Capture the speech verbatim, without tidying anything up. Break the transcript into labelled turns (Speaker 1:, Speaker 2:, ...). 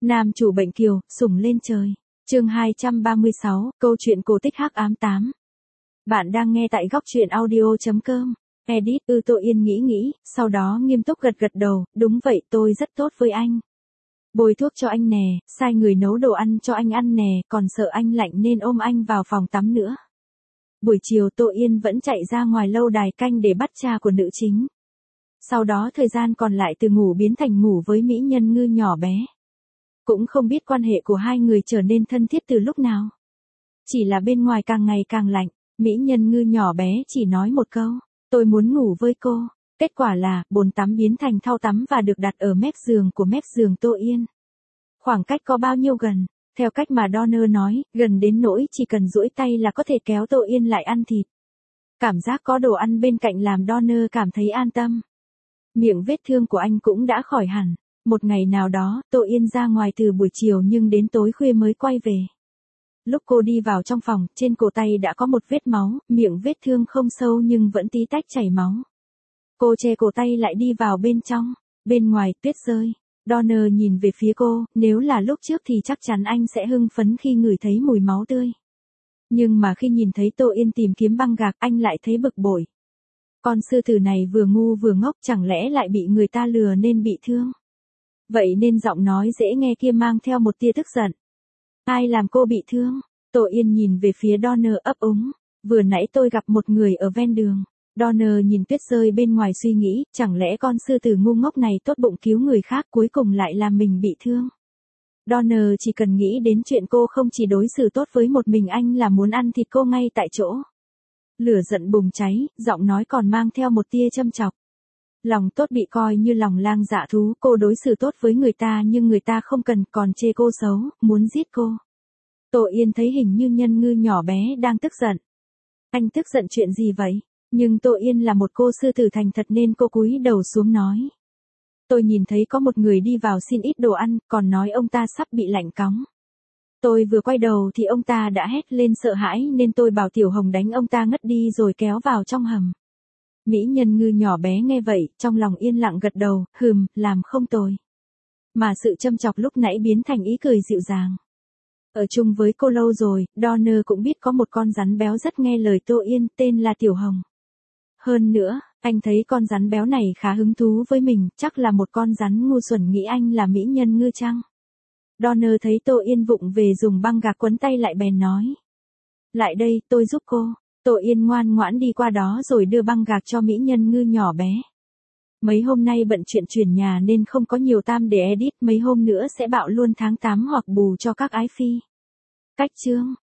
Speaker 1: Nam chủ bệnh kiều, sủng lên trời. Chương hai trăm ba mươi sáu, câu chuyện cổ tích hắc ám tám. Bạn đang nghe tại góc truyện audio chấm com. Edit ư Tô Yên nghĩ nghĩ, sau đó nghiêm túc gật gật đầu, đúng vậy tôi rất tốt với anh. Bôi thuốc cho anh nè, sai người nấu đồ ăn cho anh ăn nè, còn sợ anh lạnh nên ôm anh vào phòng tắm nữa. Buổi chiều Tô Yên vẫn chạy ra ngoài lâu đài canh để bắt cha của nữ chính. Sau đó thời gian còn lại từ ngủ biến thành ngủ với mỹ nhân ngư nhỏ bé. Cũng không biết quan hệ của hai người trở nên thân thiết từ lúc nào. Chỉ là bên ngoài càng ngày càng lạnh, mỹ nhân ngư nhỏ bé chỉ nói một câu, tôi muốn ngủ với cô. Kết quả là, bồn tắm biến thành thau tắm và được đặt ở mép giường của mép giường Tô Yên. Khoảng cách có bao nhiêu gần? Theo cách mà Donner nói, gần đến nỗi chỉ cần duỗi tay là có thể kéo Tô Yên lại ăn thịt. Cảm giác có đồ ăn bên cạnh làm Donner cảm thấy an tâm. Miệng vết thương của anh cũng đã khỏi hẳn. Một ngày nào đó, Tô Yên ra ngoài từ buổi chiều nhưng đến tối khuya mới quay về. Lúc cô đi vào trong phòng, trên cổ tay đã có một vết máu, miệng vết thương không sâu nhưng vẫn tí tách chảy máu. Cô che cổ tay lại đi vào bên trong, bên ngoài tuyết rơi. Donner nhìn về phía cô, nếu là lúc trước thì chắc chắn anh sẽ hưng phấn khi ngửi thấy mùi máu tươi. Nhưng mà khi nhìn thấy Tô Yên tìm kiếm băng gạc anh lại thấy bực bội. Con sư tử này vừa ngu vừa ngốc chẳng lẽ lại bị người ta lừa nên bị thương. Vậy nên giọng nói dễ nghe kia mang theo một tia tức giận. Ai làm cô bị thương? Tô Yên nhìn về phía Donner ấp úng. Vừa nãy tôi gặp một người ở ven đường. Donner nhìn tuyết rơi bên ngoài suy nghĩ, chẳng lẽ con sư tử ngu ngốc này tốt bụng cứu người khác cuối cùng lại làm mình bị thương. Donner chỉ cần nghĩ đến chuyện cô không chỉ đối xử tốt với một mình anh là muốn ăn thịt cô ngay tại chỗ. Lửa giận bùng cháy, giọng nói còn mang theo một tia châm chọc. Lòng tốt bị coi như lòng lang dạ thú, cô đối xử tốt với người ta nhưng người ta không cần còn chê cô xấu, muốn giết cô. Tô Yên thấy hình như nhân ngư nhỏ bé đang tức giận. Anh tức giận chuyện gì vậy? Nhưng Tô Yên là một cô sư tử thành thật nên cô cúi đầu xuống nói. Tôi nhìn thấy có một người đi vào xin ít đồ ăn, còn nói ông ta sắp bị lạnh cóng. Tôi vừa quay đầu thì ông ta đã hét lên sợ hãi nên tôi bảo Tiểu Hồng đánh ông ta ngất đi rồi kéo vào trong hầm. Mỹ nhân ngư nhỏ bé nghe vậy, trong lòng yên lặng gật đầu, hừm, làm không tồi. Mà sự châm chọc lúc nãy biến thành ý cười dịu dàng. Ở chung với cô lâu rồi, Donner cũng biết có một con rắn béo rất nghe lời Tô Yên, tên là Tiểu Hồng. Hơn nữa, anh thấy con rắn béo này khá hứng thú với mình, chắc là một con rắn ngu xuẩn nghĩ anh là mỹ nhân ngư chăng. Donner thấy Tô Yên vụng về dùng băng gạc quấn tay lại bèn nói. Lại đây, tôi giúp cô. Tô Yên ngoan ngoãn đi qua đó rồi đưa băng gạc cho mỹ nhân ngư nhỏ bé. Mấy hôm nay bận chuyện chuyển nhà nên không có nhiều time để edit, mấy hôm nữa sẽ bạo luôn tháng tám hoặc bù cho các ái phi. Cách chương,